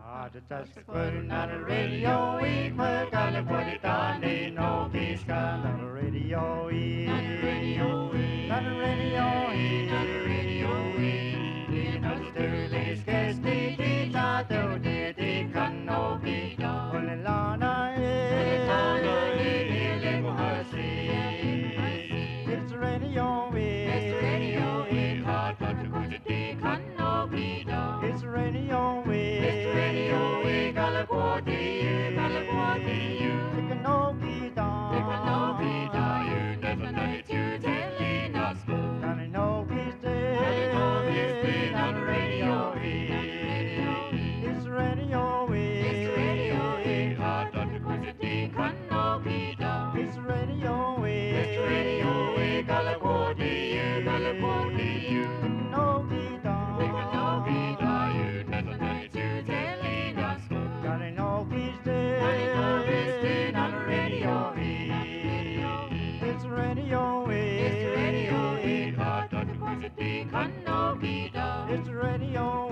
Just putting on the radio, we put on the put it on, ain't no peace on the radio, on the radio, on the radio, on the radio, in Australia, guess the guitar, do the can no be done. Olelana, it's radio, it's radio, hard but to put it can no be done. It's radio, it's radio, Galaguati, you can no be done. You can no be done. You never know it, you telling us. Can I know he's dead? Can I know he's dead on the radio? It's radio, it's radio, hard not to put it can no be done. It's radio, Galaguati, you can no be done. You can no be done. You never know it, you telling us. Can I know he's dead? Can I know he's dead on the radio? It's radio, hard not to put it can no be done. It's radio,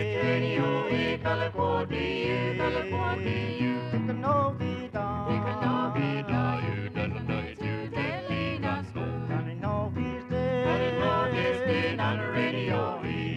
Galaguati, you can no be done. You can no be done. You never know it, you telling us. Can I know he's dead? Can I know he's dead on the radio?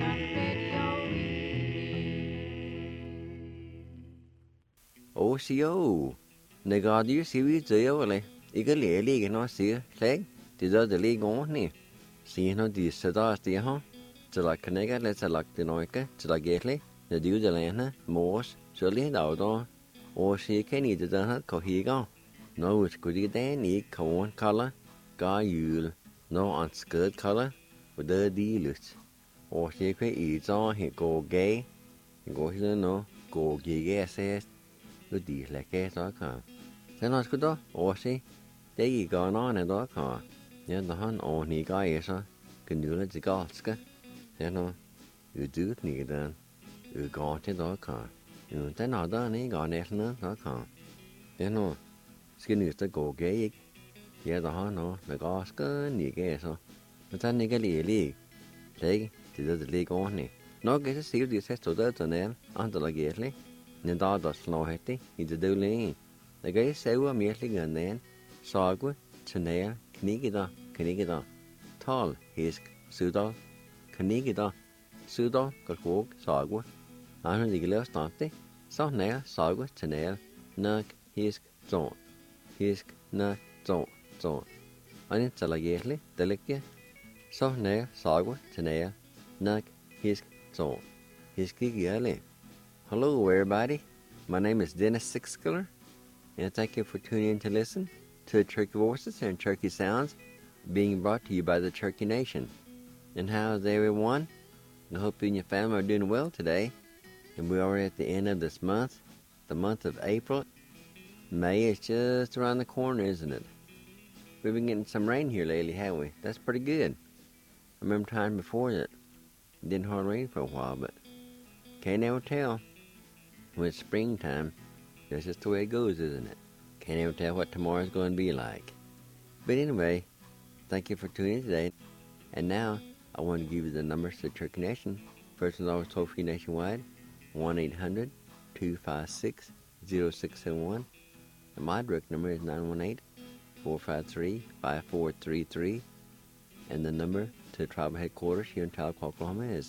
OCO. Negadi siwi zayole. Iga lele no see leg. Did the leg on ne? See no the sada the huh? To like Canega, let's like the noika, to like gately, the dew the lana, Morse, surely out on. Or she can eat the donut cohigo. No, it's good then eat corn color, guy yule, no on skirt color, with the dealers. Or she can eat on he go gay, go here no, go gay says. Good deal like a dog car. Then I could do, or she, there you go on a dog car. Then the hun on he guy is a can do it the Gotska. Then you do it need then. You got it dog car. You then other any got it no dog car. Then skin is the go gay. Yeah, the hun no, the Gotska, ni gay so. But then you get a league. Leg, did the league on it. No get a serious test to that and then, until I get it. Nên đó đó slow hết đi the do lên cái sâu miết lên gần nên sao quá cho nên cái đó tall his sudo cái đó sudo cái cuộc sao quá anh nói cái lớp start đi sao nè sao quá cho nên nè his nè zo anh trả lại cái lên để lấy cái sao nè sao quá cho nên nè his zo his cái lên. Hello, everybody. My name is Dennis Sixskiller, and thank you for tuning in to listen to Turkey Voices and Turkey Sounds being brought to you by the Turkey Nation. And how's everyone? I hope you and your family are doing well today. And we are at the end of this month, the month of April. May is just around the corner, isn't it? We've been getting some rain here lately, haven't we? That's pretty good. I remember time before that it didn't hardly rain for a while, but can't ever tell. When it's springtime, that's just the way it goes, isn't it? Can't ever tell what tomorrow's going to be like. But anyway, thank you for tuning in today. And now, I want to give you the numbers to the Turkey Nation. First and always toll-free nationwide, 1-800-256-0671. And my direct number is 918-453-5433. And the number to the tribal headquarters here in Tahlequah, Oklahoma is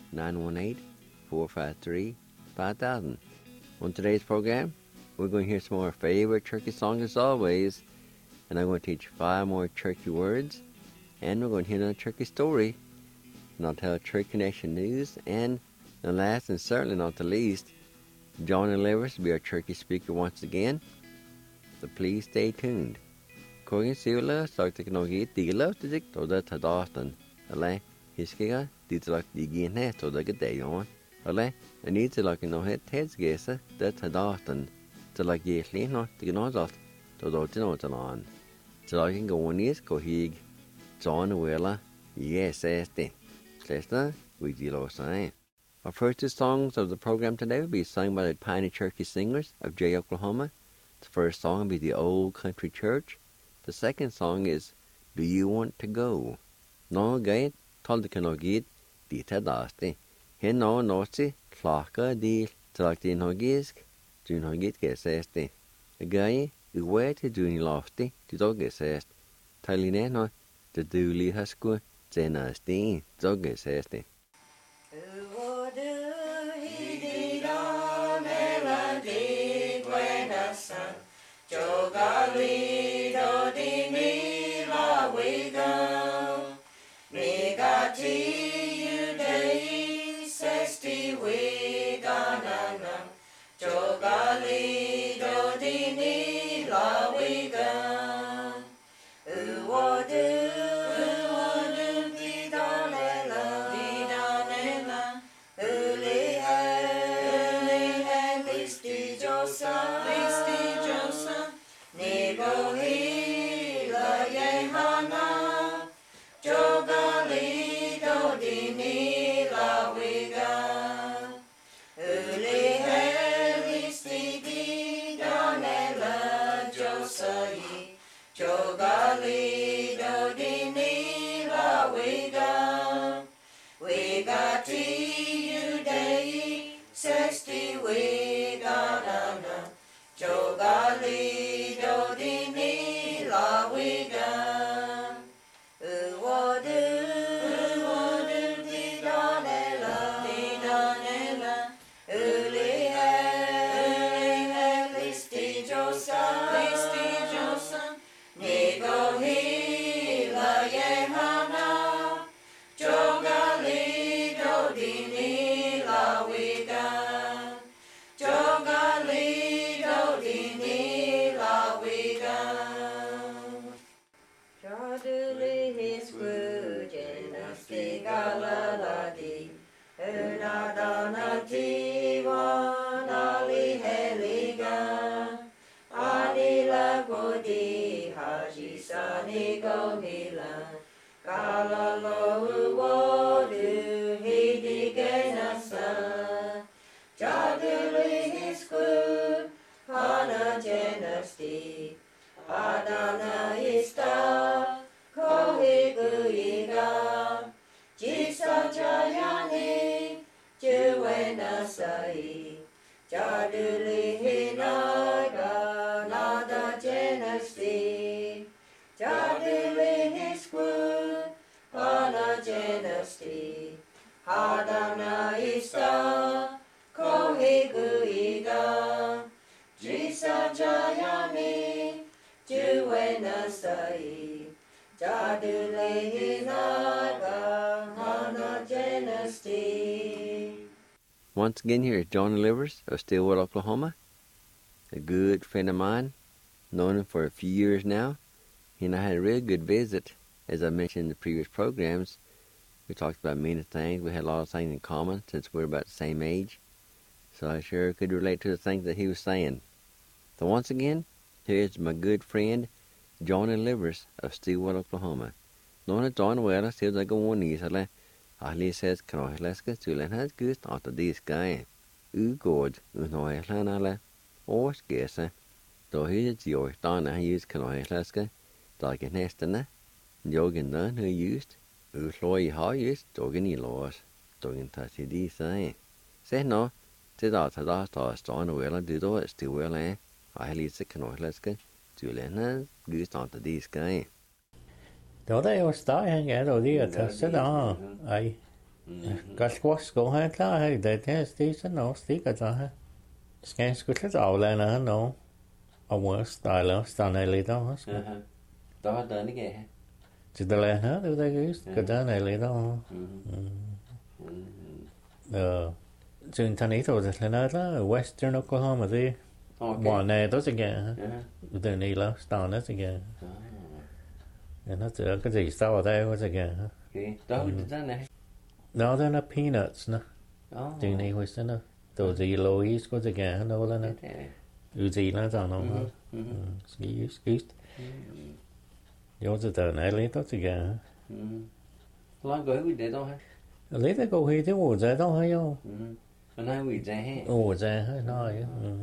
918-453-5000. On today's program, we're going to hear some more favorite turkey songs as always, and I'm going to teach 5 more turkey words, and we're going to hear another turkey story, and I'll tell Turkey Nation news, and the last and certainly not the least, Johnny Livers will be our turkey speaker once again, so please stay tuned. Kogan Sula started to know get the love to dick to that Dawson, ale, hiskiga, did like the guinea to the good day on. Ale, I need to like heads guess that Dawson to like yearly not to get off to the on. So I can go on is cohig, John Willa, yes, the Lester, with the low sign. Our first 2 songs of the program today will be sung by the Piney Turkey Singers of Jay, Oklahoma. The first song will be The Old Country Church. The second song is Do You Want to Go? No gate, told the canoe gate, the Tadasti. He no nosi, clocker deal, Talk tin hogisk, Jun hogit gesesti. Gai, uwe te Juni lofty, to dog gesest. Taline no, the duli hasku, Zena sting, dog gesesti. Jogalido di mi la wiga, migati udei sesti wiga nana. Jogalido di mi la wiga, uwodu vidanela, ulihe listi josa. Nigohila yehana, Jogalido di nila wiga, ulihelisti danela josai, Jogalido di nila wiga, wigati udei sesti wiga nana, Jogalido di nila wiga, uwodu vidanela, ulihe listi josa, nigohila yehana, Jogalido di nila wiga, Jogalido di nila wiga. Jaduli hisku jenasti galaladi, unadanati wanali heliga, anila godi hajisani gohila, kalalo uwodu hidigenasa. Jaduli hisku hana jenasti, adana ista kohiguiga, jisa jayani juwenasai, jaduli hinaga nada jenasti, jaduli hisku hana jenasti, adana ista kohiguiga, jisa jayani juwenasai, jadule hinaga hana jenasti. Once again, here is John Livers of Stillwater, Oklahoma. A good friend of mine, known him for a few years now. He and I had a real good visit. As I mentioned in the previous programs, we talked about many things. We had a lot of things in common since we're about the same age. So I sure could relate to the things that he was saying. So once again, here's my good friend, John Livers of Stillwater, Oklahoma. Known as John Weller, still like a one easily. Ahli says, can I let's get to has good after this guy. God, no, Lanala, or scarce. Though here's your done, I use can I let's get, like a nestana, Jogan done who used, Floy how used, Dogan laws, Dogan touch these say. Say no, said out at last, John Weller, do it still well, eh? I least can I let's get to Lena, good after this guy. Đó đây ở start hàng cái đầu đi ở thật sự đó ai cái squash của hai ta hay để thế tí sẽ nó tí cái đó ha scan squash sẽ đầu lên là nó ở ngoài style là style này lấy đó Đó tới cái kìa. chỉ là lên hết được đây cái đó này lấy đó chừng thanh ý thôi thì nó đó ở Western Oklahoma gì bọn này đó sẽ kìa từ này là style nó sẽ kìa nó chỉ cái gì sau ở đây có gì kìa Đó này đó là peanuts nè chừng này hồi xưa đồ gì Louis có gì kìa đâu là nè gì là sao nó excuse vô từ từ này lấy tốt gì kìa lo gửi quy để đâu hả lấy cái câu hi chứ ủa dễ đâu hay không nói quy dễ hết ủa dễ hết nói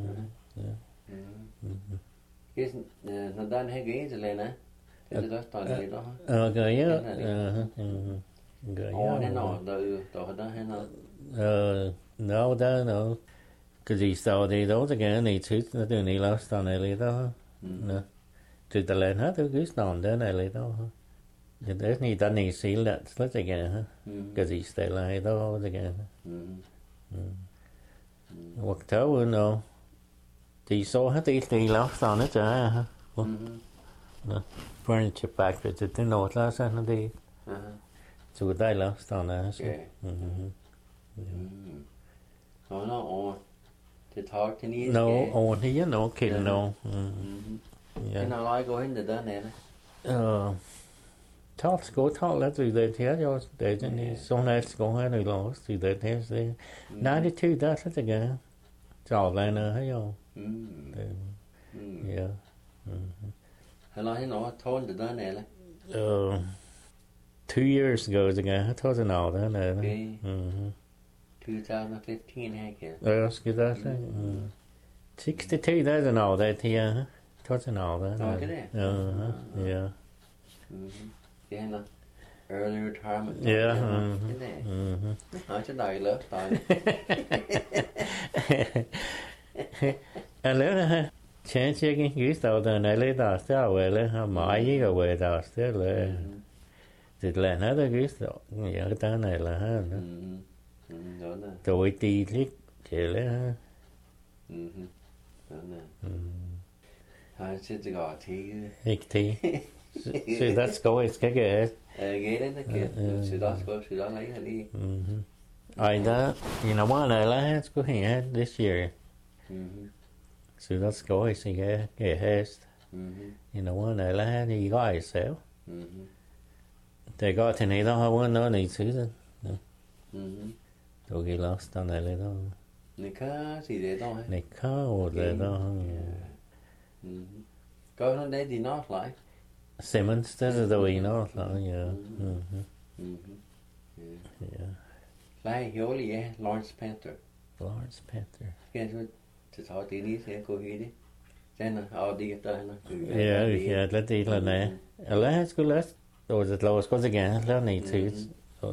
cái nó đang hay ghế rồi lên nè cái đó toàn cái đó gửi á gửi á nó từ từ đó hay nó no đó nó Because he saw the those again, he took the doing he lost on early though. No. To the land, huh? To goose down then early though. There's need done he see that split again, huh? Because he stay like those again. What tell no. Thì số hết thì lost on it, huh? No. Furniture factory to the north last and the. So they lost on us. Nó on. Thì thọ thì ní. No, on here, no kid, no. Cái nào lại go into đó nè. Talk school talk let's do that here. Yo, they didn't. So let's go ahead and lost. Do that here. 92. That's it again. It's all I know. Hey yo. Yeah. Hay là nó thôn từ đó nè là. 2 years ago again. I told you all that. Okay. 2015 hay kìa. Let's get that thing. 62. That's an all that here. Told you all that. Cái đấy. Yeah. Yeah, là early retirement. Yeah. Cái này. Nói cho đời lớp thôi. And then, chance you can use the early dust well, my year away dust still. Did let another use the done này là ha. Đó nè. Tôi đi liếc chỉ lấy ha. Đó nè. Hai sẽ gọi thì. Ít thì. So that's go it's cái Ghế đấy nó kìa. Sự đó lấy là đi. I that you know one I let's go here this year. So that's go is get hast. You know one I let he got himself. They got to need all one no need to. Tôi ghi lost on này đó. Này cá gì đấy đâu hả? Này cá ở đây đó. Có nó đấy thì nó lại. Simmons, this is the way you know, yeah. Yeah. Lại hiểu gì vậy? Lawrence Panther. Lawrence Panther. Cái số thì thọ tí đi sẽ cô hi đi. Xem nào, đi tới nó. Yeah, let's đi lần này. Let's go, let's. Or is it lowest? Goes again. Let's need to.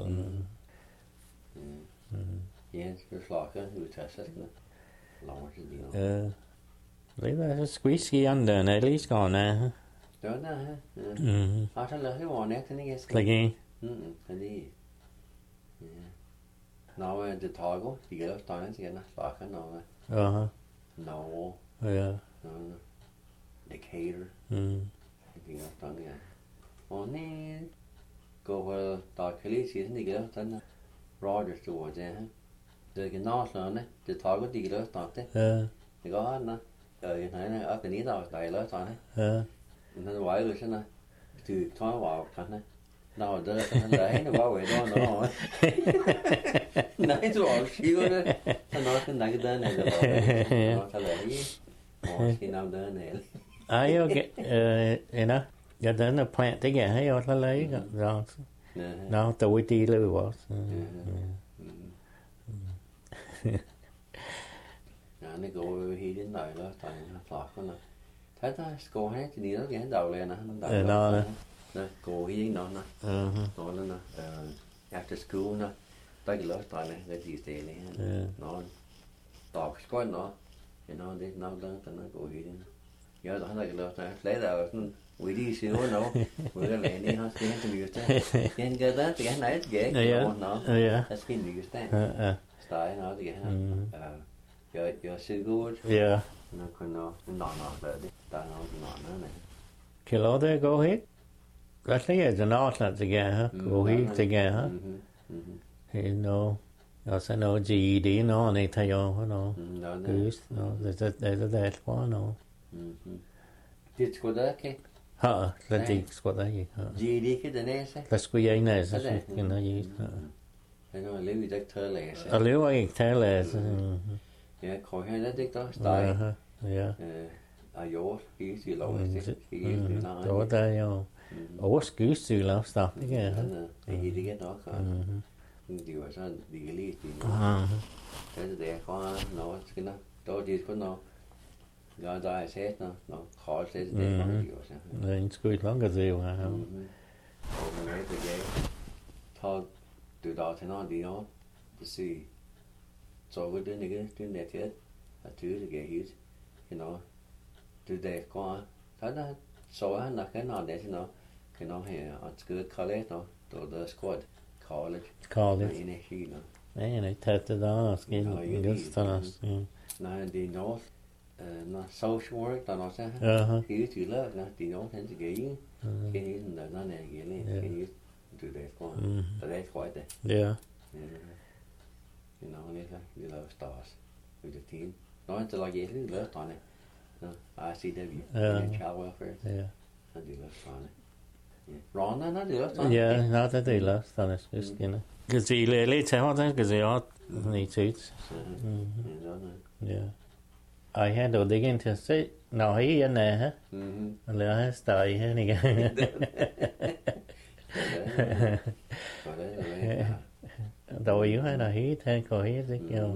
Yeah, it's like a who test it. Lawrence is the. Leave that squeaky under, at least gone now. Đó nè ha. Thật là cái món này thì nghe. Again. Cái gì? Nào thì thọ có thì cái đó nó sẽ nó phải cái nào mà. No. Yeah. No. Decatur. Thì nó tao nè. Món này có vào tại cái lý thì cái đó tao nè. Rogersตัว啫. Rồi cái nó là thì thọ có thì cái đó tao thế. Thì có nó. Rồi cái này ở cái ní tao tại đó tao thế. Nó quái rồi xem nào, từ thoáng vào khăn này, nào đó đấy nó bảo vệ đó nó, nãy tôi bảo xíu đấy, nó cái này cái đơn này rồi, nó trả lời khi nào đơn này, I okay, you know, get then the plant together, hey, or lấy rồi, now tôi đi lưu was, nó gọi hi đến đời đó, tại nó lọt con này. Thấy ta cô hát thì đi nó ghé đầu lên nè, nó nè, cô hi nó nè, nó nè, after school nè, tới cái lớp tại này cái gì thế này, nó tọt squat nó, thì nó đi nó lớn thì nó cô hi đi, nhớ đó là cái lớp này lấy đầu quỷ đi xíu nó, quỷ cái này đi nó sẽ cái gì thế, cái cái đó thì cái này dễ, nó, that's cái gì thế, style nó thì cái your so good, yeah. Nó còn nó đợi đi, ta nó này. Kilo there go hit. I think it's an outlet again, huh? Go hit again, huh? You know, also no GED, no, and they tell you, no, goose, no, there's a that one, no. Did squad that, okay? Let's take squad that, GED cái này sao? Let's go in there, so you know, you. I know, live with that lệ. A little I tell us. Yeah, coi hay đó tích đó, style. Yeah. Yours, kỹ sự lâu kỹ nó. Đó đây yo. Kỹ sự lâu stuff again. Thì đi cái đó cả. Điều sao đi cái lý thì. Cái để có nó cái nó, đó đi có nó. Gã đại xét nó khó xét để có điều sao. Nên squid lắm cái gì mà. Mình lấy cái giấy. Thôi từ đó thì nó đi nó. To see. So cái đứa này cái này thì at det det helt, det der går, der så han nok kan noget det, her, at skal college, der squad college, energi, Nej, tæt der, skal just der. Nej, det North, social work, der også Ja. Helt til lørdag, det North han til gæld, kan I den der når gæld, kan I det der går, der går det. Ja. Det laver stars, ud af tiden. Nå, det lager gæld det lørdag, I see that vi, child welfare, Ja. og det lørdag. Ron, det lørdag. Ja, nej, det er lørdag, der skal skinne. Kan se lidt til hvordan kan se at nej til. Ja. Jeg har dog ikke til at se, når jeg er nær, og lad os starte her igen. Đâu yếu hay là hí thế có hí thế kiểu.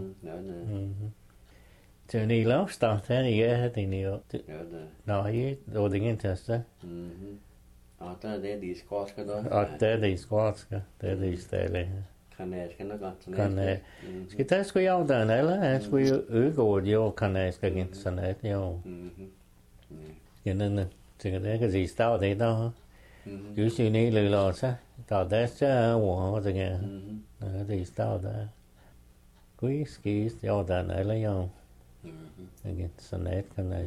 Cho nên lâu start thế này cái thì nhiều. Nó hí đồ định in test. Der det de squash cái đó. Det de squats cái, det de stille. Kan det godt. Kan skal det skulle jeg da eller skulle udgå jo kan jeg skal ind sådan et jo. Ja nên det cái gì start det đó. Cứ suy nghĩ lười lo sao. Tao đã chơi của tôi nghe. Thì start đó. Quý ski yo da eller jo. Again sådan et kan jeg.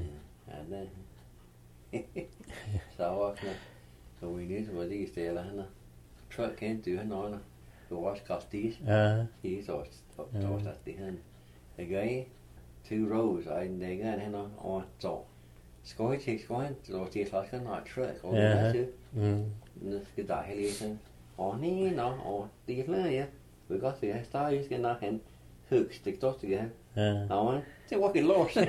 Så so we need to these there hana truck can't do hana the wash cost these he's or that the hand again 2 rows I they got hana on so skoi so the class can not truck or that too cái đại hay liền ní nó tiếc nữa vậy we got the style is gonna hand hook stick to together no thế what cái lost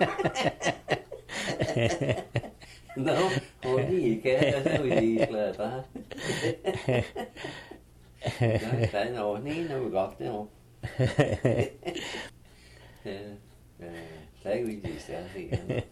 No, gì cái gì là ta. Tại nào ní nó gọt đấy không? Thấy gì sẽ gì.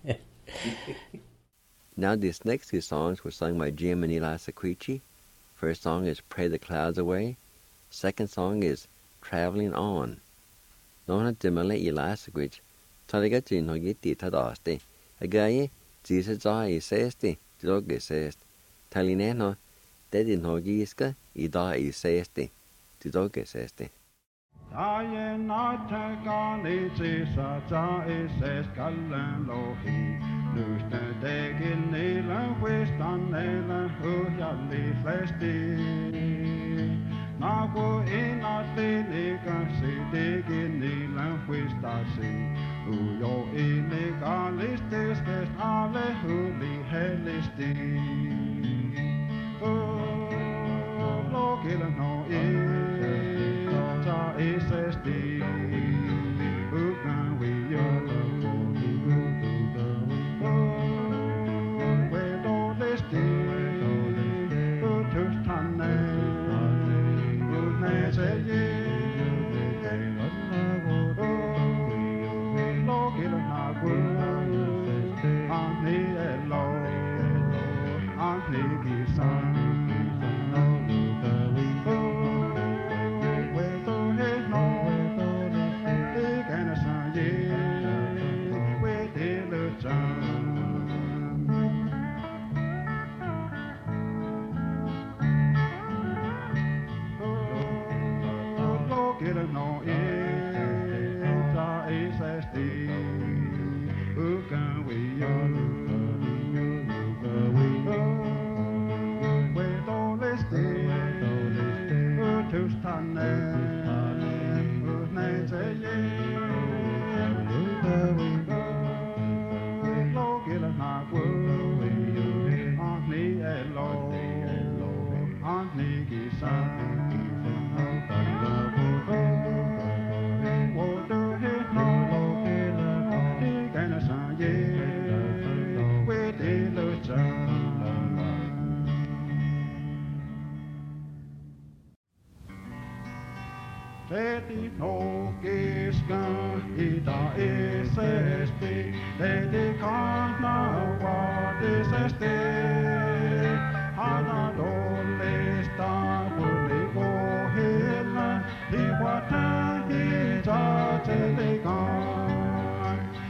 Now these next two songs were sung by Jim and Eli Sequici. First song is Pray the Clouds Away. Second song is Traveling On. Nó là Jim Eli Sequici. Cho nên cái chuyện nó nghĩ tít thật đó đấy. Again, chỉ sẽ cho ai xét đi, chỉ có cái xét. Thay vì nó, để đến hồi gì cái, ý đó ai xét đi, chỉ có cái xét đi. I am not a gun, it's a says Callan Lohi. Lose the day in Nila, West on Nila, who shall be flesty. Now go in a Liga, see dig in Nila, West I see. Who yo in the Galis, this best alle who be hellisti. Oh, look at no it's a stay. Who can we where do they stay? Who to stand there? Who say look at our world. I'm the alone. I'm the sun.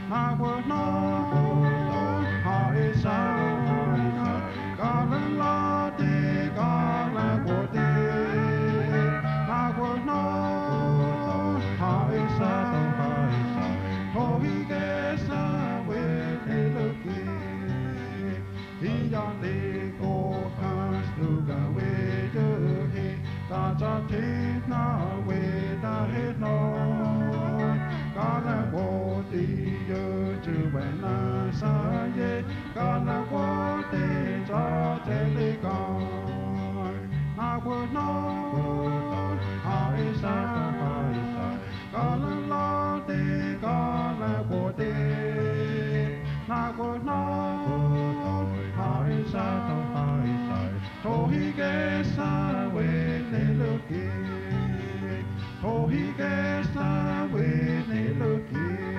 na wo no ha isa ga la de ga la wo de na wo no ha isa ho hi ge sa we ne lo ki hi ya de go ha stu ga we de he ta cha ti na we da he no ga la wo ti yo chu we na sa ye ga la wo te cha te le ga na wo no ha isa ga la de ga la wo de na wo no ha isa to hi ge sa we ne lo ki to hi ge sa we ne lo ki.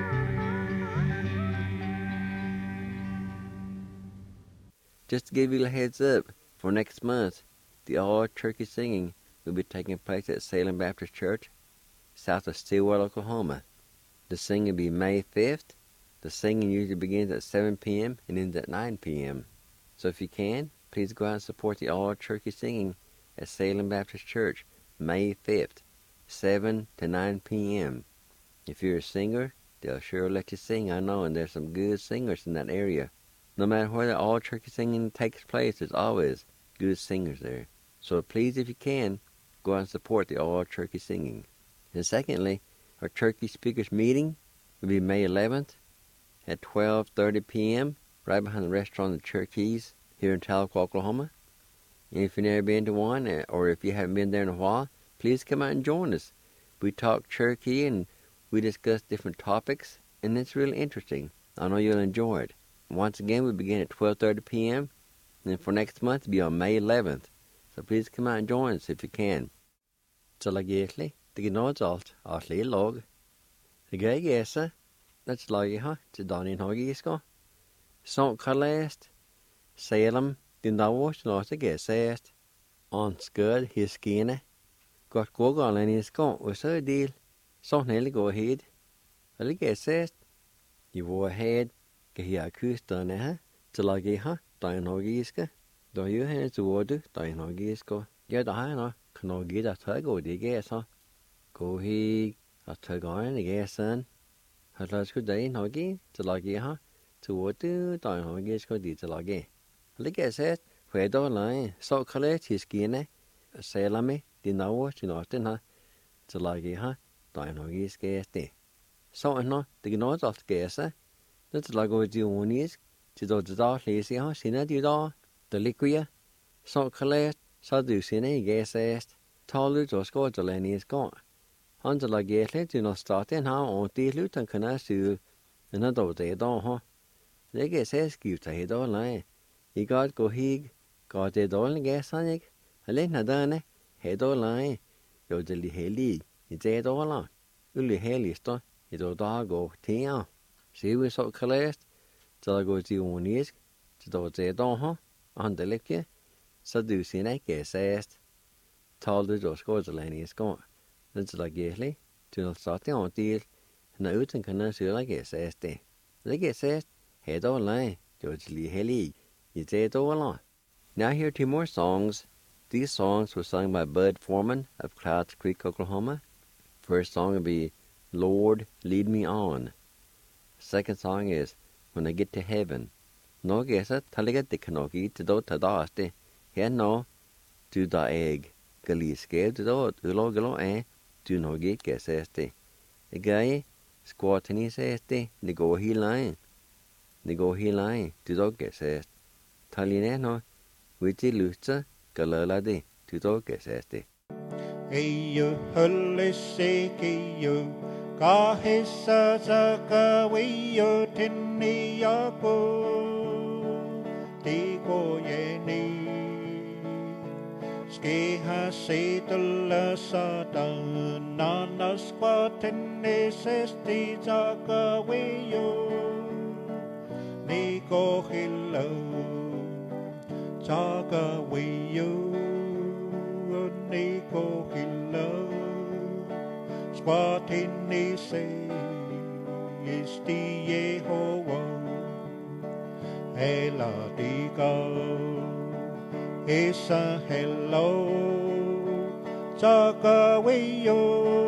Just to give you a heads up, for next month, the all-turkey singing will be taking place at Salem Baptist Church, south of Stillwater, Oklahoma. The singing will be May 5th. The singing usually begins at 7 p.m. and ends at 9 p.m. So if you can, please go out and support the all-turkey singing at Salem Baptist Church, May 5th, 7 to 9 p.m. If you're a singer, they'll sure let you sing, I know, and there's some good singers in that area. No matter where the all-turkey singing takes place, there's always good singers there. So please, if you can, go out and support the all-turkey singing. And secondly, our turkey speakers meeting will be May 11th at 12:30 p.m. right behind the restaurant The Cherokee here in Tahlequah, Oklahoma. And if you've never been to one, or if you haven't been there in a while, please come out and join us. We talk Cherokee and we discuss different topics, and it's really interesting. I know you'll enjoy it. Once again, we begin at 12:30 p.m. And then for next month, it'll be on May 11th. So please come out and join us if you can. So like usually, the gnod's alt log. The guy guessa, that's lagi ha, to Donnie and Hoggy isko. Sont kalest, Salem, the nawash lost a guessest. On scud, his skinny. Got go on and his con was a deal. Sont nearly go ahead. A guessest. You go ahead. Gehia kustan ha, to lagi ha, Dian Hoggy iska. Do you have to order Dian Hoggy isko? Yeah, the high no, can I get a tug or the guess ha? Go he a tug on the guess son. Had last good day, Hoggy, to lagi ha, to order Dian Hoggy isko di to lagi. Like I said, where do line, so collect his skinny, salami, the now to Norton ha, to lagi ha, Dian Hoggy iska. So no, the gnod of the guess ha. That's like what you want is to do the dark lazy ha, sinna do da, the liquia, so collect, so do sinna, guess asked, taller to score the lenny is gone. Hunter like get do not start in how on the loot and can I sue another day don't ha. They guess ask you to head all line. He got go hig, got the only gas on it, a lena done, head all line, yo the heli, it's dead all on. Uli heli stone, it's all dog go tea. See we so collect, till I go to one is, to do the don't on the liquor, so do see I guess asked. Told the door scores the lane is gone. That's like gately, to not start the on deal, and out and can see like guess asked. Like guess asked, head all line, George Lee Haley, you dead all on. Now here 2 more songs. These songs were sung by Bud Foreman of Clouds Creek, Oklahoma. First song will be Lord, Lead Me On. Second song is When I Get to Heaven. No guessa taliga de kanoki to do tadaste. Here no to the egg. Galiske to do ulo do no get guesseste. A guy squatting seste, nego he line. Nego he line to do guessest. Taline no, which lucha galala de to do guesseste. Eyo hulle sekeyo. Kahisa sakawiyo tinni yako tiko yeni skeha setala satan nanas kwatinni sesti sakawiyo niko hilo sakawiyo niko hilo Squatini say is the Yehovah. Ela digo, isa hello, saka wayo,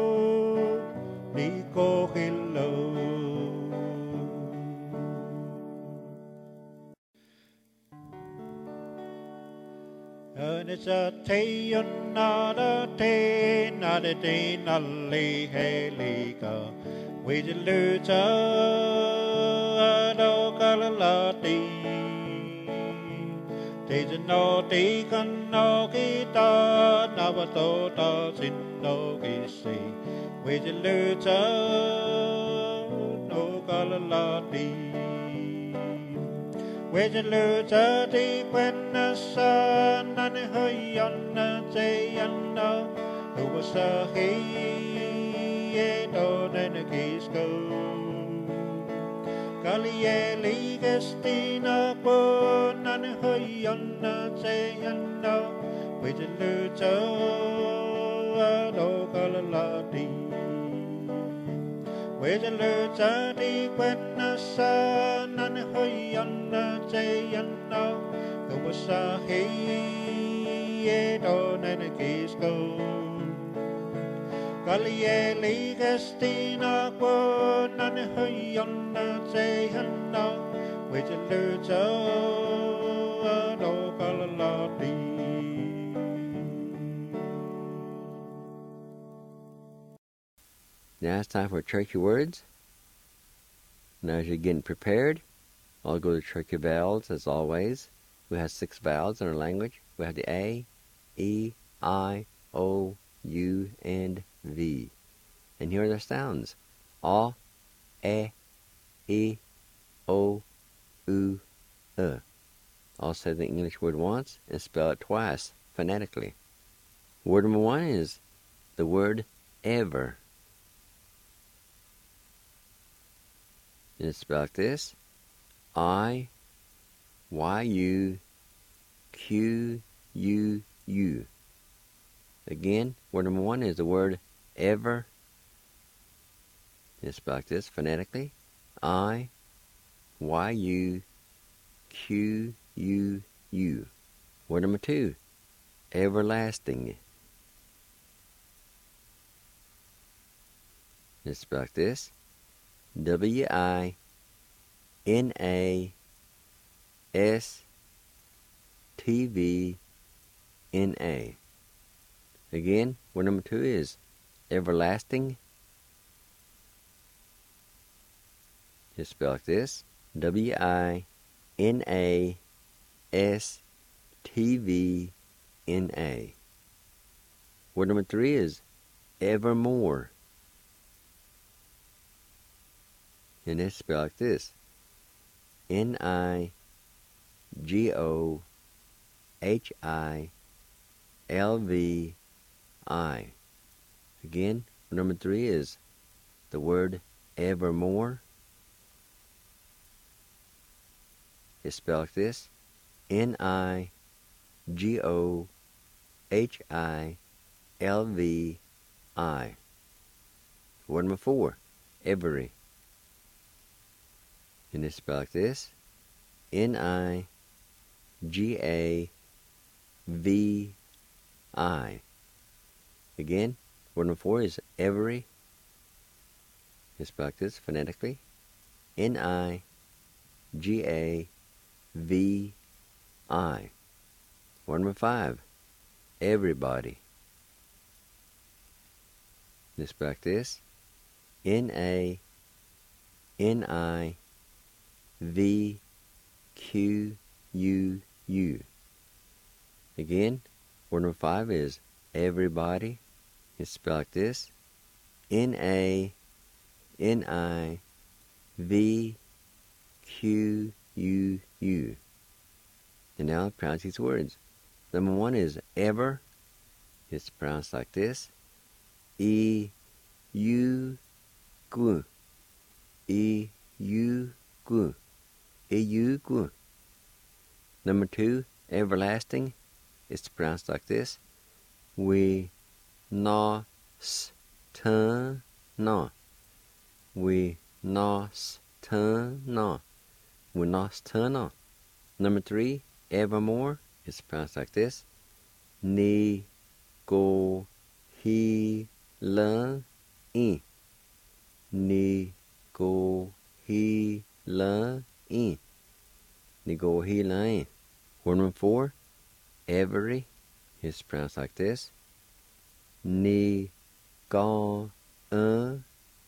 digo hello. And it's a day another day, another day, nalli heliga. We the luta, no galalati. There's no deacon, no guitar, no da sin no gisi. We the luta, no galalati. We the luta, the when the sun and the high on the day and who was a he, don't and the geese go. Galieli Gestina Bon and the high on the day and we the luta, no galalati. We the luta, the when the sun and the high on the day and who was a he, don't and the geese go. Galieli Gestina Bon and the high on the day and we the luta, no galalati. Now it's time for Turkey words. Now as you're getting prepared, I'll go to Turkey vowels as always. We have 6 vowels in our language. We have the A, E, I, O, U, and V. And here are their sounds. A, E, O, U, I'll say the English word once and spell it twice, phonetically. Word number 1 is the word ever. And it's spelled like this: I, Y, U, Q, U, U. Again, word number 1 is the word ever. It's spelled like this phonetically: I, Y, U, Q, U, U. Word number 2, everlasting. It's spelled like this: W-I-N-A-S-T-V-N-A. Again, word number 2 is everlasting. It's spelled like this: W-I-N-A-S-T-V-N-A. Word number 3 is evermore. And it's spelled like this: N-I-G-O-H-I-L-V-I. Again, number 3 is the word evermore. It's spelled like this: N-I-G-O-H-I-L-V-I. Word number 4, every. And it's spelled like this: N-I-G-A-V-I. Again, word number 4 is every. It's spelled like this phonetically: N-I-G-A-V-I. Word number 5, everybody. It's spelled like this: N-A-N-I-V-Q-U-U. Again, word number 5 is everybody. It's spelled like this: N-A-N-I-V-Q-U-U. And now I'll pronounce these words. Number 1 is ever. It's pronounced like this: E-U-Gu. E-U-Gu. E-U-Gu. Number 2, everlasting. It's pronounced like this: We-na-s-ta-na. We Winostana. Winostana. Number 3, evermore, is pronounced like this. Ni go he la I. Ni go he la I. Ni go he la I. Number 4, every, is pronounced like this. Ni ga I.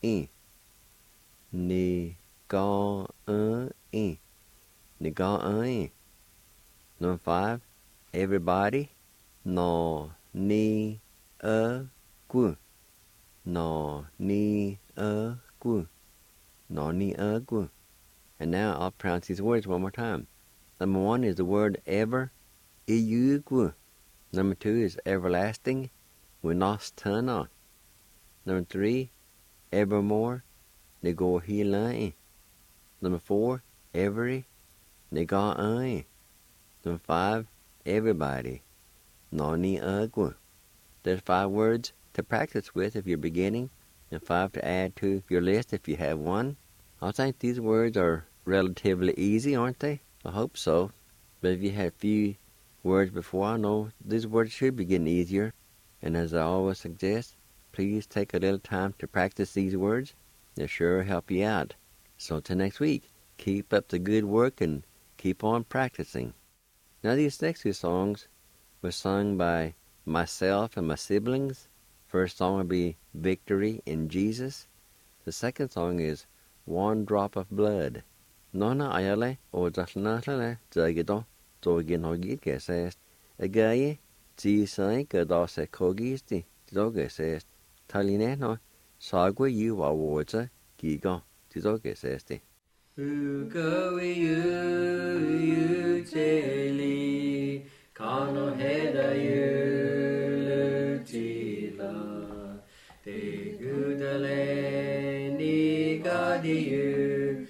Ni ga I. Ni ga I. Number 5, everybody. No ni gu. No ni gu. No ni gu. And now I'll pronounce these words one more time. Number 1 is the word ever. Iyugu. Number 2 is everlasting. Winostana. Number 3, evermore. Nigohilai. Number 4, every. Nigai. Number 5, everybody. Noni agua. There's 5 words to practice with if you're beginning, and 5 to add to your list if you have one. I think these words are relatively easy, aren't they? I hope so. But if you had few words before, I know these words should be getting easier. And as I always suggest, please take a little time to practice these words. They'll sure help you out. So till next week, keep up the good work and keep on practicing. Now these next 2 songs were sung by myself and my siblings. First song will be Victory in Jesus. The second song is One Drop of Blood. Nona ayale o jasnasale jagido zogin hogit gesest. Agaye jisai gadose kogisti zogesest. Taline no sagwe you wawoja giga zogesesti. Ugawi you teli kano heda you lutila te gudale ni gadi you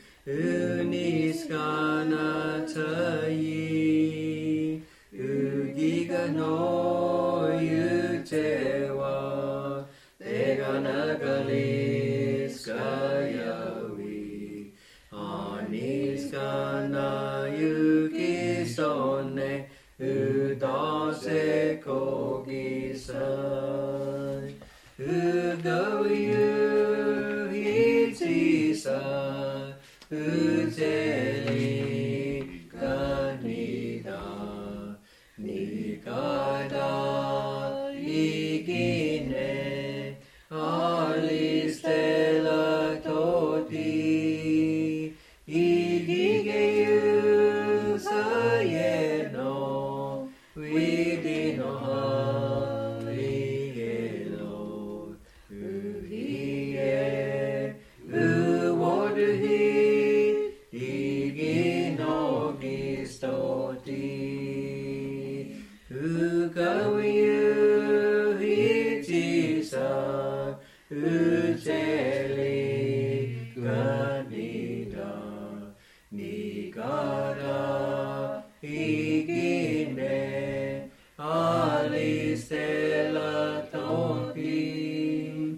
uniskana tayi ugiga no you tewa tegana galiskayawi aniskana yuki sonne udase kogisai ugawiyu hitisa uteli kanida nikada igine alistela toti igigeyu sayeno widino haligelo uhiye uwoduhi igino gistoti ugawiyu hitisa uteli ganida nigada igine alistela topi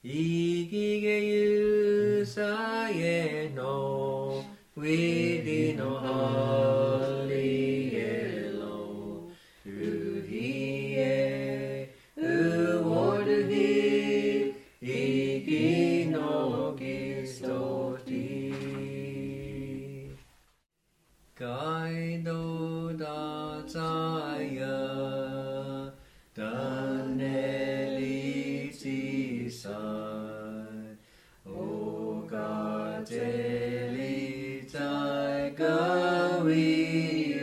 igigeyu sayeno widino haligelo uhiye uwoduhi igino gistoti Gaido da zaya daneli tisai o gateli tai gawi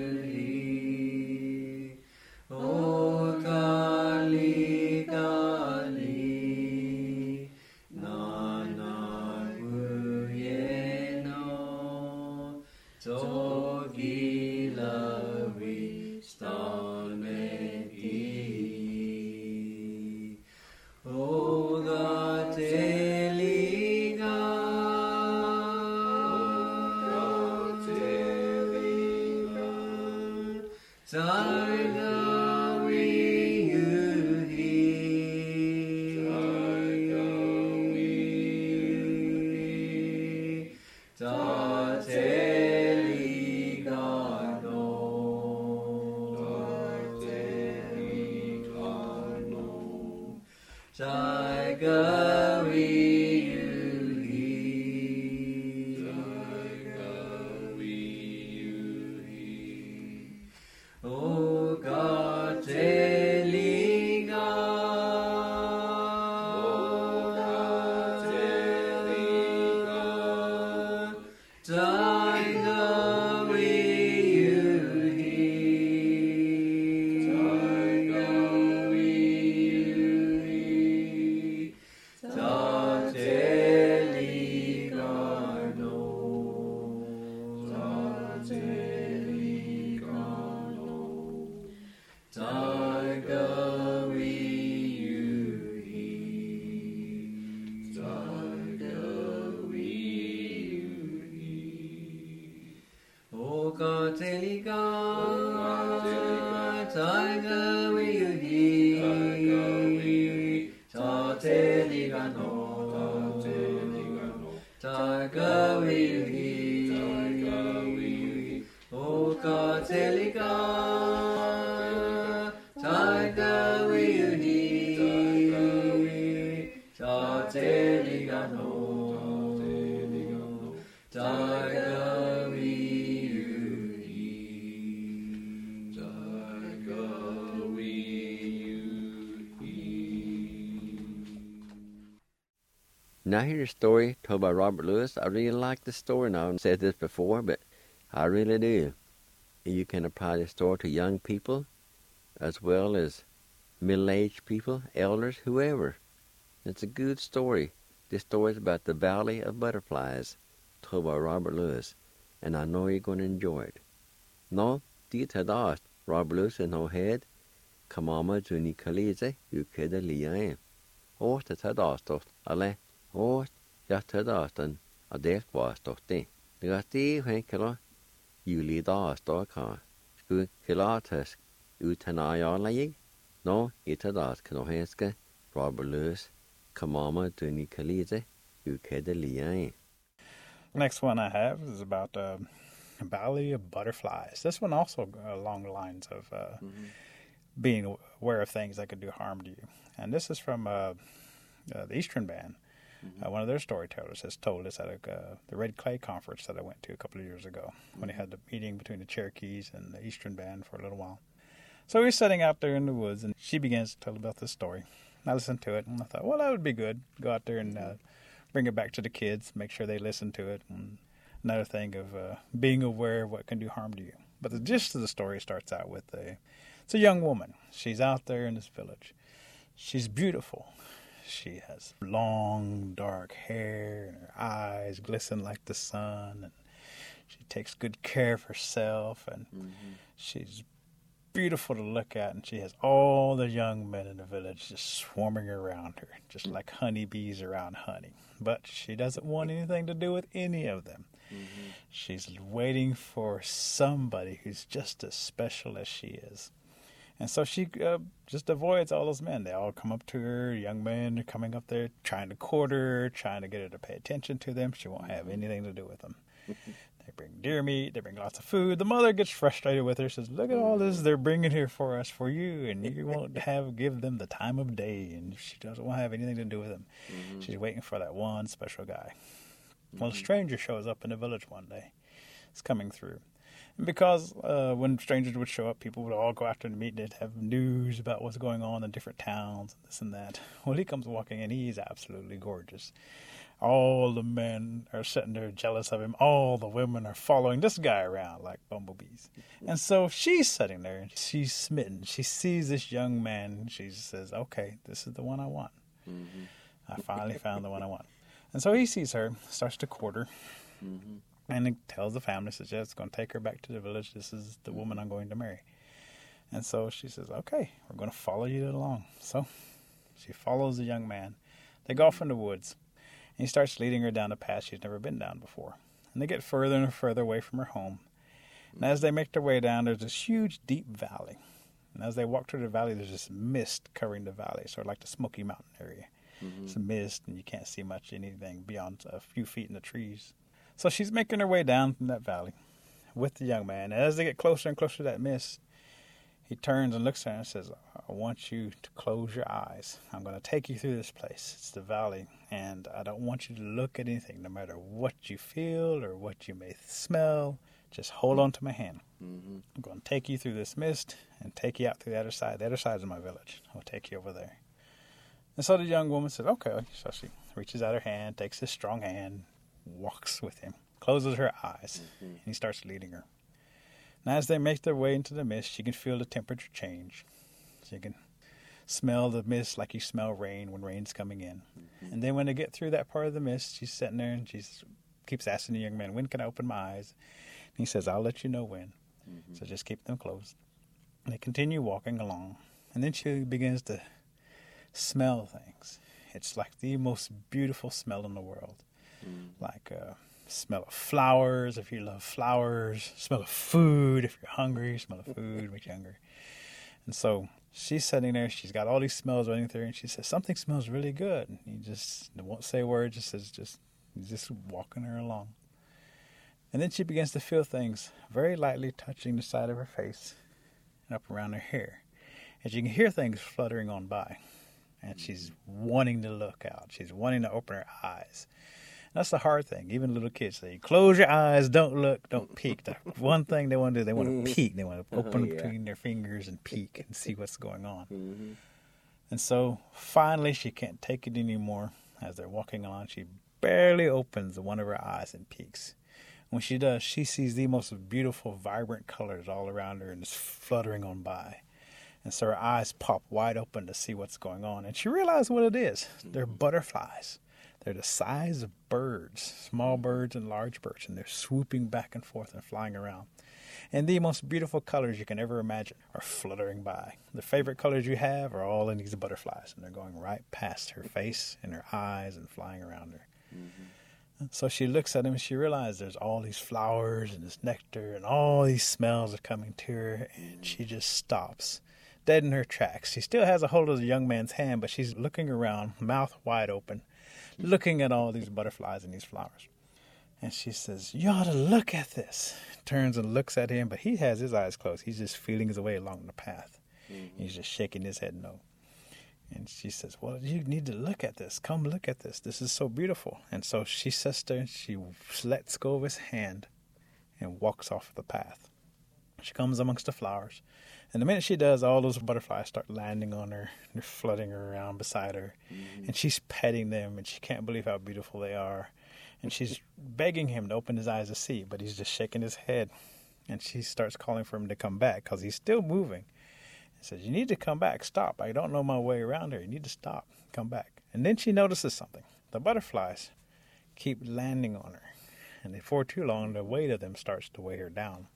o gali gali nana guyeno Togi lavi stameki O gateliga Sargawi yuhi. ta te li ga no, ta te li ga no, tai ga wi yu hi, tai ga wi yu hi, o ga te li ga, o ga te li ga, tai ga wi yu hi, tai ga wi yu hi, ta te li ga no, ta te li ga no, tai ga wi yu hi, tai ga wi yu hi, o ga te li ga, tai ga wi yu hi, ta te li ga no, tai ga wi yu hi, o ga te li ga, tai ga wi yu hi, ta te li ga no, tai ga wi yu hi, tai ga wi yu hi. Now here's a story told by Robert Lewis. I really like the story now. I've said this before, but I really do. You can apply this story to young people as well as middle-aged people, elders, whoever. It's a good story. This story is about the Valley of Butterflies, told by Robert Lewis, and I know you're going to enjoy it. No, dit had asked Robert Lewis in her head, Kamama Juni Kalize, you kid a liae. Oh, that had asked us, Ale, oh, that had asked, and a death was of thee. The Gatti, when Killa, you lead us, Dorka. Sku Killatus, Utanaya Layig. No, it had asked Kanohenska, Robert Lewis, Kamama Juni Kalize, you kid a liae. Next one I have is about a Valley of Butterflies. This one also along the lines of being aware of things that could do harm to you. And this is from the Eastern Band. One of their storytellers has told us at the Red Clay Conference that I went to a couple of years ago when they had the meeting between the Cherokees and the Eastern Band for a little while. So we're sitting out there in the woods, and she begins to tell about this story. I listened to it, and I thought, well, that would be good. Go out there and bring it back to the kids, make sure they listen to it. And another thing of being aware of what can do harm to you. But the gist of the story starts out with it's a young woman. She's out there in this village. She's beautiful. She has long, dark hair, and her eyes glisten like the sun, and she takes good care of herself, and she's beautiful to look at, and she has all the young men in the village just swarming around her, just like honeybees around honey. But she doesn't want anything to do with any of them. She's waiting for somebody who's just as special as she is. And so she just avoids all those men. They all come up to her. Young men are coming up there trying to court her, trying to get her to pay attention to them. She won't have anything to do with them. They bring deer meat. They bring lots of food. The mother gets frustrated with her. Says, look at all this they're bringing here for us, for you, and you won't give them the time of day. And she doesn't want to have anything to do with them. She's waiting for that one special guy. Well, a stranger shows up in the village one day. It's coming through. And because when strangers would show up, people would all go after the meeting. They'd have news about what's going on in different towns, and this and that. Well, he comes walking in. He's absolutely gorgeous. All the men are sitting there jealous of him. All the women are following this guy around like bumblebees. And so she's sitting there, and she's smitten. She sees this young man, and she says, okay, this is the one I want. I finally found the one I want. And so he sees her, starts to court her, and he tells the family, says, yeah, it's going to take her back to the village. This is the woman I'm going to marry. And so she says, okay, we're going to follow you along. So she follows the young man. They go off in the woods, and he starts leading her down a path she's never been down before. And they get further and further away from her home. And as they make their way down, there's this huge, deep valley. And as they walk through the valley, there's this mist covering the valley, sort of like the Smoky Mountain area. It's a mist, and you can't see much anything beyond a few feet in the trees. So she's making her way down from that valley with the young man. And as they get closer and closer to that mist, he turns and looks at her and says, I want you to close your eyes. I'm going to take you through this place. It's the valley, and I don't want you to look at anything, no matter what you feel or what you may smell. Just hold on to my hand. Mm-hmm. I'm going to take you through this mist and take you out to the other side. The other side is my village. I'll take you over there. And so the young woman says, okay. So she reaches out her hand, takes his strong hand, walks with him, closes her eyes, and he starts leading her. And as they make their way into the mist, she can feel the temperature change. She can smell the mist like you smell rain when rain's coming in. Mm-hmm. And then when they get through that part of the mist, she's sitting there and she keeps asking the young man, when can I open my eyes? And he says, I'll let you know when. Mm-hmm. So just keep them closed. And they continue walking along. And then she begins to smell things. It's like the most beautiful smell in the world. Mm-hmm. Like smell of flowers if you love flowers, smell of food if you're hungry, smell of food makes you hungry. And so she's sitting there, she's got all these smells running through, and she says, something smells really good. And he just won't say a word, he's just walking her along. And then she begins to feel things very lightly touching the side of her face and up around her hair. And she can hear things fluttering on by. And she's wanting to look out. She's wanting to open her eyes. That's the hard thing. Even little kids say, close your eyes, don't look, don't peek. The one thing they want to do, they want to peek. They want to open between their fingers and peek and see what's going on. Mm-hmm. And so finally she can't take it anymore. As they're walking along, she barely opens one of her eyes and peeks. When she does, she sees the most beautiful, vibrant colors all around her and it's fluttering on by. And so her eyes pop wide open to see what's going on. And she realizes what it is. They're butterflies. They're the size of birds, small birds and large birds, and they're swooping back and forth and flying around. And the most beautiful colors you can ever imagine are fluttering by. The favorite colors you have are all in these butterflies, and they're going right past her face and her eyes and flying around her. Mm-hmm. So she looks at him and she realizes there's all these flowers and this nectar and all these smells are coming to her, and she just stops, dead in her tracks. She still has a hold of the young man's hand, but she's looking around, mouth wide open, looking at all these butterflies and these flowers. And she says, you ought to look at this. Turns and looks at him, but he has his eyes closed. He's just feeling his way along the path. Mm-hmm. He's just shaking his head no. And she says, well, you need to look at this. Come look at this. This is so beautiful. And so she sits there and she lets go of his hand and walks off the path. She comes amongst the flowers. And the minute she does, all those butterflies start landing on her. They're flooding her around beside her. Mm-hmm. And she's petting them, and she can't believe how beautiful they are. And she's begging him to open his eyes to see, but he's just shaking his head. And she starts calling for him to come back because he's still moving. He says, you need to come back. Stop. I don't know my way around here. You need to stop. Come back. And then she notices something. The butterflies keep landing on her. And before too long, the weight of them starts to weigh her down.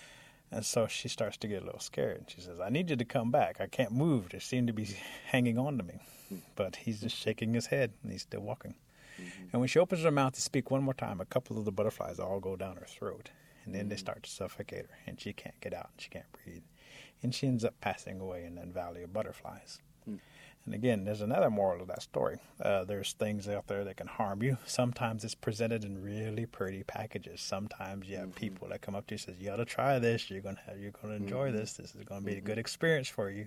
And so she starts to get a little scared. She says, I need you to come back. I can't move. They seem to be hanging on to me. But he's just shaking his head, and he's still walking. Mm-hmm. And when she opens her mouth to speak one more time, a couple of the butterflies all go down her throat. And then they start to suffocate her, and she can't get out, and she can't breathe. And she ends up passing away in that valley of butterflies. Mm. And again, there's another moral of that story. There's things out there that can harm you. Sometimes it's presented in really pretty packages. Sometimes you have people that come up to you and says, you ought to try this. You're going to enjoy this. This is going to be a good experience for you.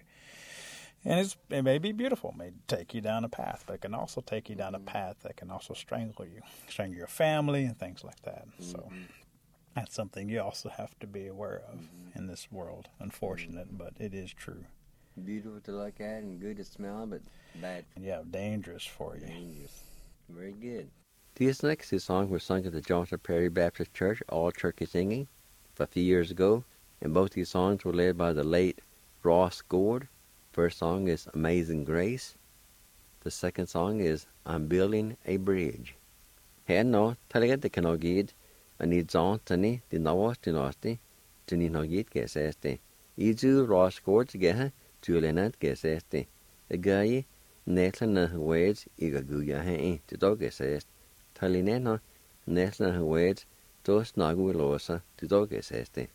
And it may be beautiful. It may take you down a path, but it can also take you down a path that can also strangle you, strangle your family and things like that. So that's something you also have to be aware of in this world. Unfortunate, but it is true. Beautiful to look at and good to smell, but bad. Yeah, dangerous for you. Dangerous. Very good. These next two songs were sung at the Johnson Prairie Baptist Church, all turkey singing, a few years ago, and both these songs were led by the late Ross Gord. First song is Amazing Grace. The second song is I'm Building a Bridge. Hen no, talaga de kanogid, ani Johnsoni, di nawas dinosti, tini nogid geseste. Izu Ross Gord geha, Julianat geseste. A guy, Netlan Huweds, Igaguya hain, to dog gesest. Talinena, Netlan Huweds, dos Naguilosa, to dog geseste.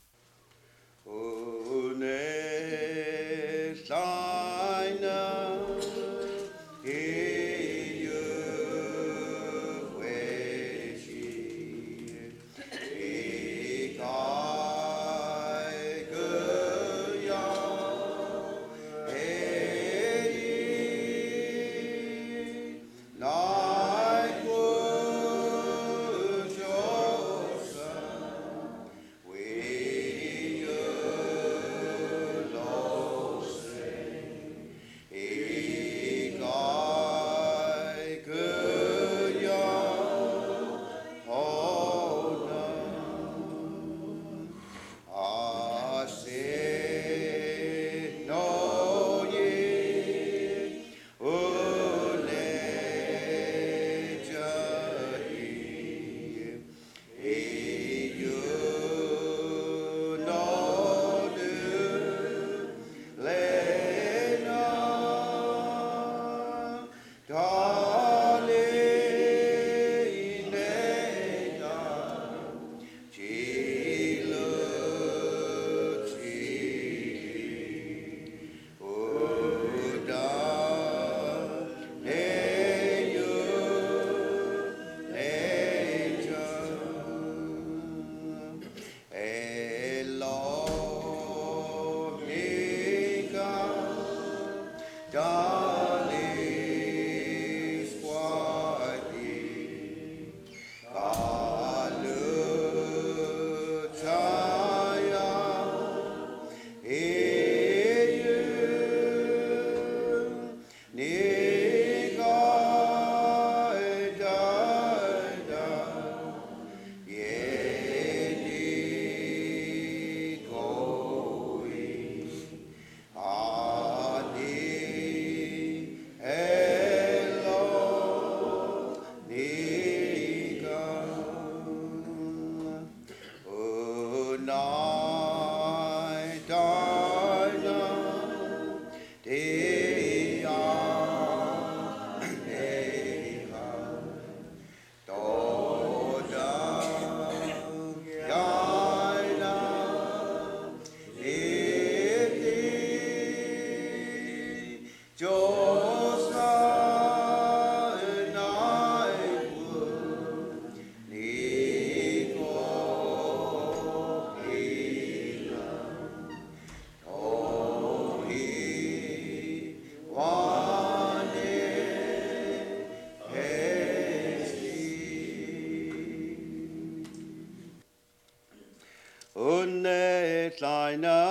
Unne China,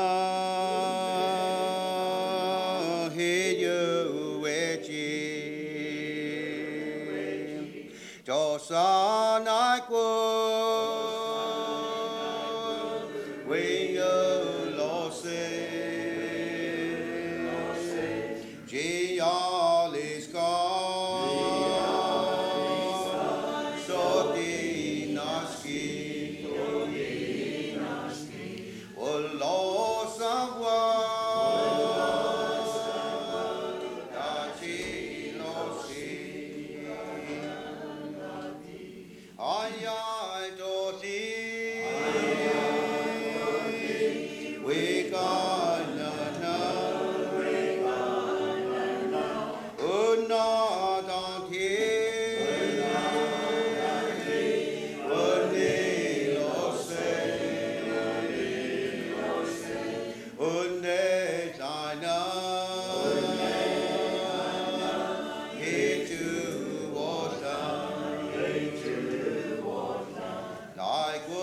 he you wechi, Josan I go, we you lost it, Gial is gone, so dinaski. Like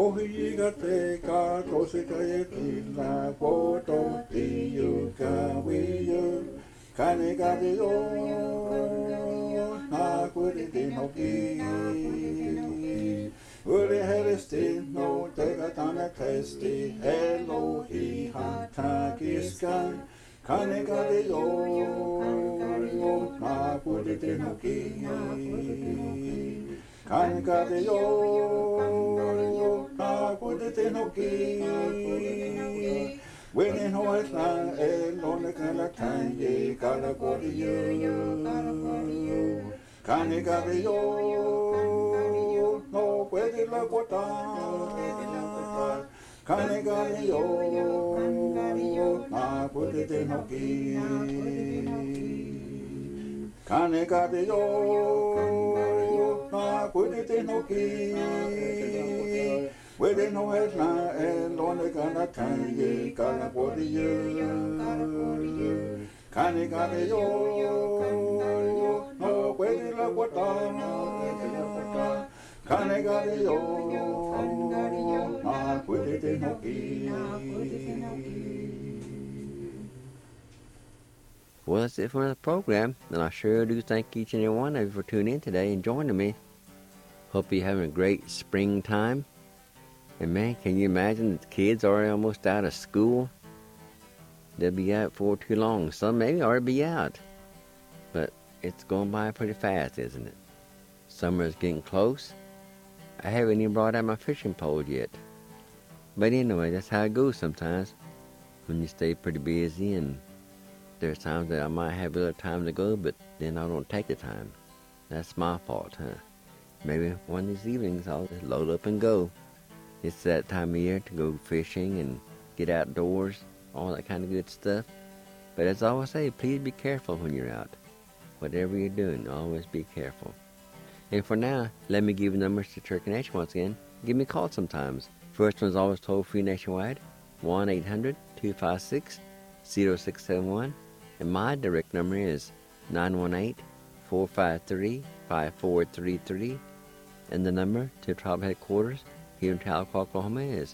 Kohi ga te ka tose ka e tila poto ti u ka wi u. Kane ka te o na kuri te hoki. Uri heristi no te ka tana testi hello hi ha ta kiskan. Kane ka te o na kuri te hoki. Kane ka te o na kuri te hoki. When in Hawaii, and on the Canatang, Calacorio, Canicario, no, where did la Gota, Canicario, I put it in Hockey, Canicario, I put it in Hockey. Where no headline and on the Canatang, Calacorio, Canicario, no, where did la Gota, Canicario, I put it in Hockey. Well, that's it for the program, and I sure do thank each and every one of you for tuning in today and joining me. Hope you're having a great springtime. And man, can you imagine the kids are almost out of school? They'll be out for too long. Some maybe already be out. But it's going by pretty fast, isn't it? Summer's getting close. I haven't even brought out my fishing pole yet. But anyway, that's how it goes sometimes. When you stay pretty busy, and there's times that I might have a little time to go, but then I don't take the time. That's my fault, huh? Maybe one of these evenings I'll just load up and go. It's that time of year to go fishing and get outdoors, all that kind of good stuff. But as I always say, please be careful when you're out. Whatever you're doing, always be careful. And for now, let me give you numbers to Turkey Nation once again. Give me a call sometimes. First one's always toll-free nationwide, 1-800-256-0671. And my direct number is 918-453-5433. And the number to Tribal Headquarters here in Tahlequah, Oklahoma is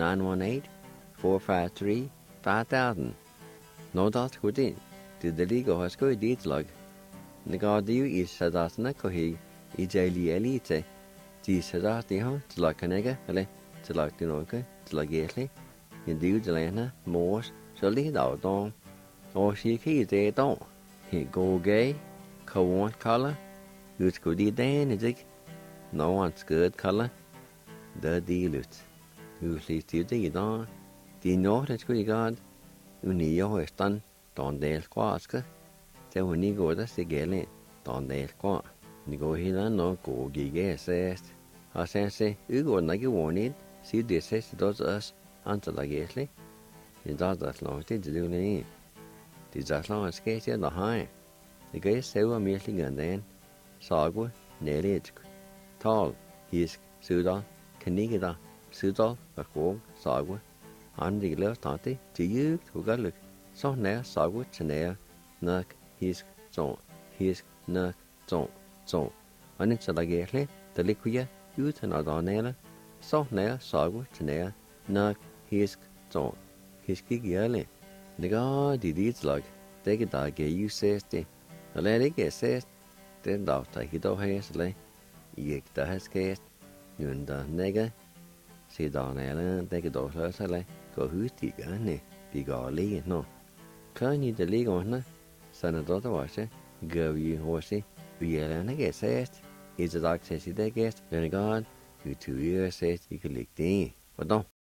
918-453-5000. No doubt within the Deligo has go deeds log. The God you is Sadasana Kohi, Ijali Elite, the Sadatiho, to like a nigger, to like the Noka, to like Gately, in the Ujalana, Morse, so lead out on, or she key they don't. He go gay, co one color, who's good Dan is it? No one's good color. The dealers who sleeps to the dawn, the north is good God, who need your stun, don't dare squaska. So when you go to the galley, don't dare squat. You go here and no go gig says. I say, you go like you wanted, see this says it does us until like Gasly. It does as long as it's doing it. It's as long as sketch at the high. The guy say what merely gun then. Sagwa, nearly tall, he's Sudan. Canigida, Sudol, Bakog, Sagwa, Andy Love Tanti, to you who got look. So now Sagwa, Chanea, Nuck, his zone, his Nuck, zone. And it's a lagately, the liquia, youth and Adonella. So now Sagwa, Chanea, Nuck, his zone, his gig early. The God did it like, take it like you says the. A lady gets says, then dog take it over his lay. Yek the has cast. Nhưng da nega si da nela de do sa le go hu ti ga ne ti ga li no ka ni de li go na sana do da wa se go you ho se vi era na ge se is a dog says he de guest then God who 2 years says he could lick the but don't